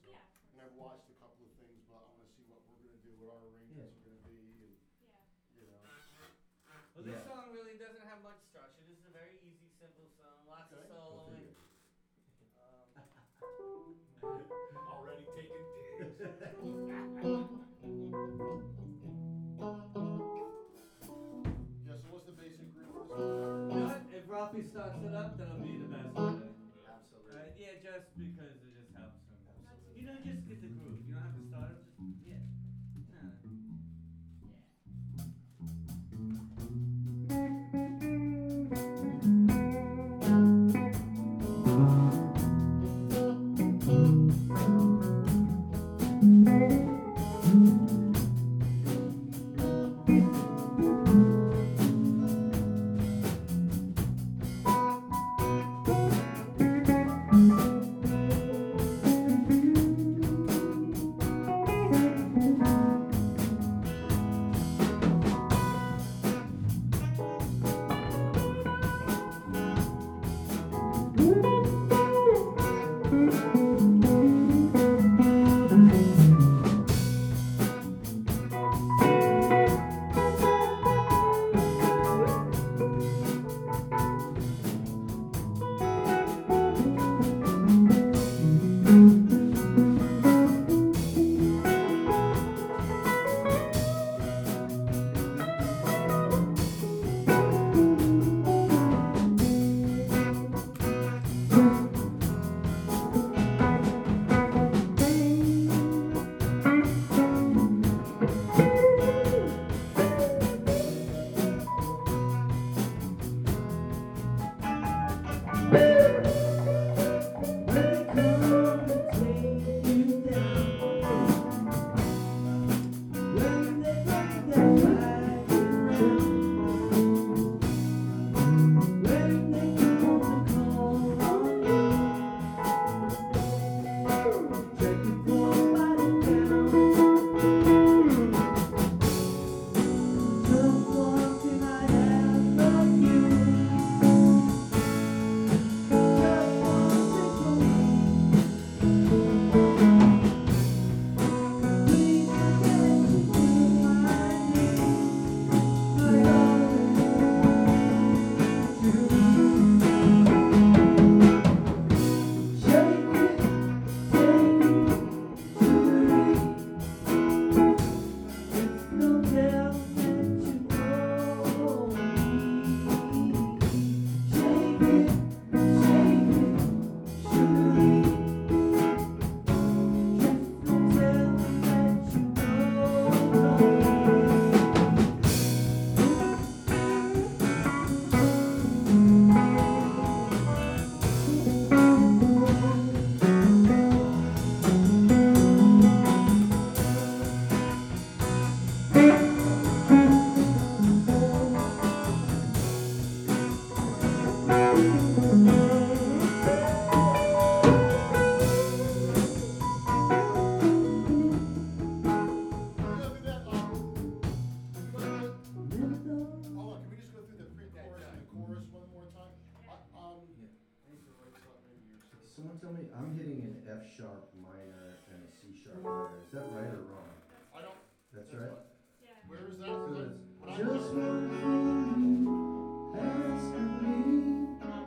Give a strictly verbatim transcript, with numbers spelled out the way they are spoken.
Yeah. And I've watched a couple of things, but I wanna see what we're gonna do, what our arrangements are gonna be, and, Yeah. you know. Well, this Yeah. song really doesn't have much structure. This is a very easy, simple song. Lots Okay. of Go soloing. figure. Um, Already taking digs. Yeah, so what's the basic groove for this you one? know what? If Ralphie starts it up, that'll be the best way. Absolutely. Alright, yeah, just because it just helps him. Absolutely. You know, just get the groove. You don't have to start him. Just yeah. Nah. Someone tell me, I'm hitting an F sharp minor and a C sharp minor. Is that right or wrong? That's I don't. That's That's right. what. Yeah. Where is that? So What- it's what I- just one thing